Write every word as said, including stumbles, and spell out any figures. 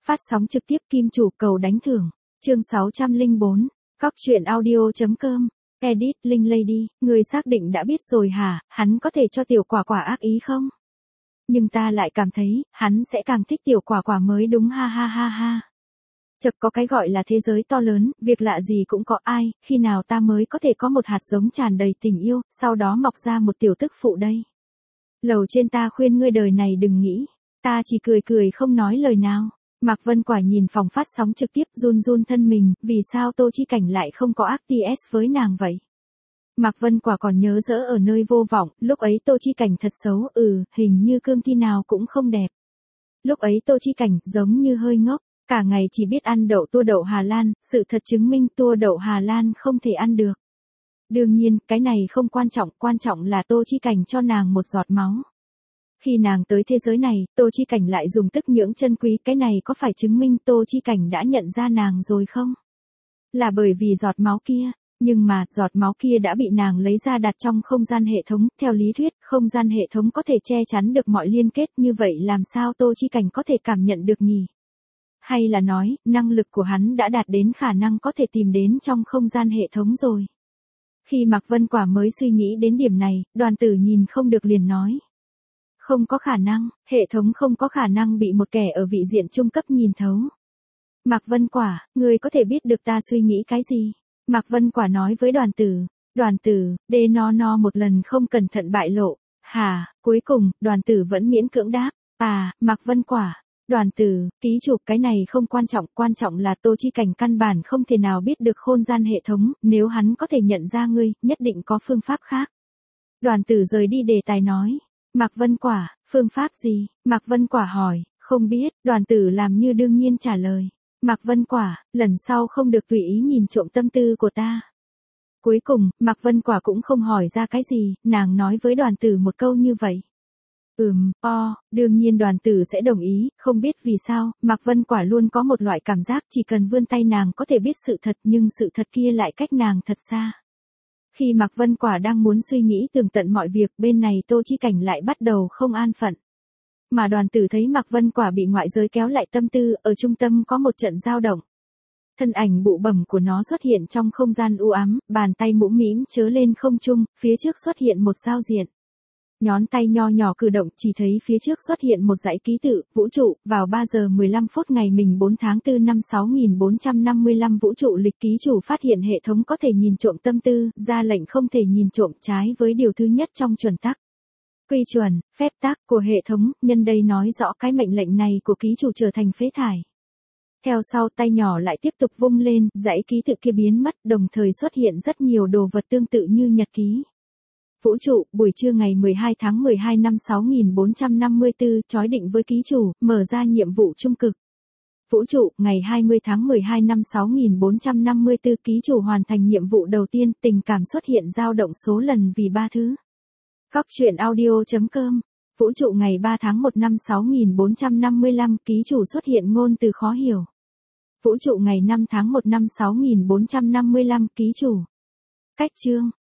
Phát sóng trực tiếp Kim Chủ cầu đánh thưởng. Chương sáu trăm lẻ bốn. Cóc truyện audio chấm com. Edit Linh Lady, người xác định đã biết rồi hả, hắn có thể cho tiểu quả quả ác ý không? Nhưng ta lại cảm thấy, hắn sẽ càng thích tiểu quả quả mới đúng ha ha ha ha. Chợt có cái gọi là thế giới to lớn, việc lạ gì cũng có ai, khi nào ta mới có thể có một hạt giống tràn đầy tình yêu, sau đó mọc ra một tiểu tức phụ đây. Lầu trên ta khuyên ngươi đời này đừng nghĩ, ta chỉ cười cười không nói lời nào. Mạc Vân Quả nhìn phòng phát sóng trực tiếp run run thân mình, vì sao Tô Chi Cảnh lại không có ác tê ét với nàng vậy? Mạc Vân Quả còn nhớ dỡ ở nơi vô vọng, lúc ấy Tô Chi Cảnh thật xấu, ừ, hình như cương thi nào cũng không đẹp. Lúc ấy Tô Chi Cảnh giống như hơi ngốc, cả ngày chỉ biết ăn đậu tua đậu Hà Lan, sự thật chứng minh tua đậu Hà Lan không thể ăn được. Đương nhiên, cái này không quan trọng, quan trọng là Tô Chi Cảnh cho nàng một giọt máu. Khi nàng tới thế giới này, Tô Chi Cảnh lại dùng tức nhưỡng chân quý, cái này có phải chứng minh Tô Chi Cảnh đã nhận ra nàng rồi không? Là bởi vì giọt máu kia, nhưng mà, giọt máu kia đã bị nàng lấy ra đặt trong không gian hệ thống, theo lý thuyết, không gian hệ thống có thể che chắn được mọi liên kết, như vậy làm sao Tô Chi Cảnh có thể cảm nhận được nhỉ? Hay là nói, năng lực của hắn đã đạt đến khả năng có thể tìm đến trong không gian hệ thống rồi? Khi Mạc Vân Quả mới suy nghĩ đến điểm này, Đoàn Tử nhìn không được liền nói. Không có khả năng, hệ thống không có khả năng bị một kẻ ở vị diện trung cấp nhìn thấu. Mạc Vân Quả, ngươi có thể biết được ta suy nghĩ cái gì? Mạc Vân Quả nói với Đoàn Tử. Đoàn Tử, đê no no một lần không cẩn thận bại lộ. Hà, cuối cùng, Đoàn Tử vẫn miễn cưỡng đáp. À, Mạc Vân Quả. Đoàn Tử, ký chủ, cái này không quan trọng, quan trọng là Tô Chi Cảnh căn bản không thể nào biết được khôn gian hệ thống, nếu hắn có thể nhận ra ngươi, nhất định có phương pháp khác. Đoàn Tử rời đi đề tài nói. Mạc Vân Quả, phương pháp gì? Mạc Vân Quả hỏi, không biết, Đoàn Tử làm như đương nhiên trả lời. Mạc Vân Quả, lần sau không được tùy ý nhìn trộm tâm tư của ta. Cuối cùng, Mạc Vân Quả cũng không hỏi ra cái gì, nàng nói với Đoàn Tử một câu như vậy. Ừm, o, đương nhiên Đoàn Tử sẽ đồng ý, không biết vì sao, Mạc Vân Quả luôn có một loại cảm giác chỉ cần vươn tay nàng có thể biết sự thật nhưng sự thật kia lại cách nàng thật xa. Khi Mạc Vân Quả đang muốn suy nghĩ tường tận mọi việc, bên này Tô Chi Cảnh lại bắt đầu không an phận. Mà Đoàn Tử thấy Mạc Vân Quả bị ngoại giới kéo lại tâm tư, ở trung tâm có một trận dao động. Thân ảnh bụ bẩm của nó xuất hiện trong không gian u ám, bàn tay mũm mĩm chớ lên không trung, phía trước xuất hiện một giao diện. Nhón tay nho nhỏ cử động, chỉ thấy phía trước xuất hiện một dãy ký tự, vũ trụ, vào ba giờ mười lăm phút ngày mình bốn tháng tư năm sáu nghìn bốn trăm năm mươi lăm vũ trụ lịch ký chủ phát hiện hệ thống có thể nhìn trộm tâm tư, ra lệnh không thể nhìn trộm trái với điều thứ nhất trong chuẩn tắc. Quy chuẩn, phép tắc của hệ thống, nhân đây nói rõ cái mệnh lệnh này của ký chủ trở thành phế thải. Theo sau tay nhỏ lại tiếp tục vung lên, dãy ký tự kia biến mất, đồng thời xuất hiện rất nhiều đồ vật tương tự như nhật ký. Vũ trụ, buổi trưa ngày mười hai tháng mười hai năm sáu nghìn bốn trăm năm mươi tư, chói định với ký chủ, mở ra nhiệm vụ trung cực. Vũ trụ, ngày hai mươi tháng mười hai năm sáu nghìn bốn trăm năm mươi tư, ký chủ hoàn thành nhiệm vụ đầu tiên, tình cảm xuất hiện dao động số lần vì ba thứ. Cóc truyện audio chấm com. Vũ trụ ngày ba tháng một năm sáu nghìn bốn trăm năm mươi lăm, ký chủ xuất hiện ngôn từ khó hiểu. Vũ trụ ngày năm tháng một năm sáu nghìn bốn trăm năm mươi lăm, ký chủ. Cách chương.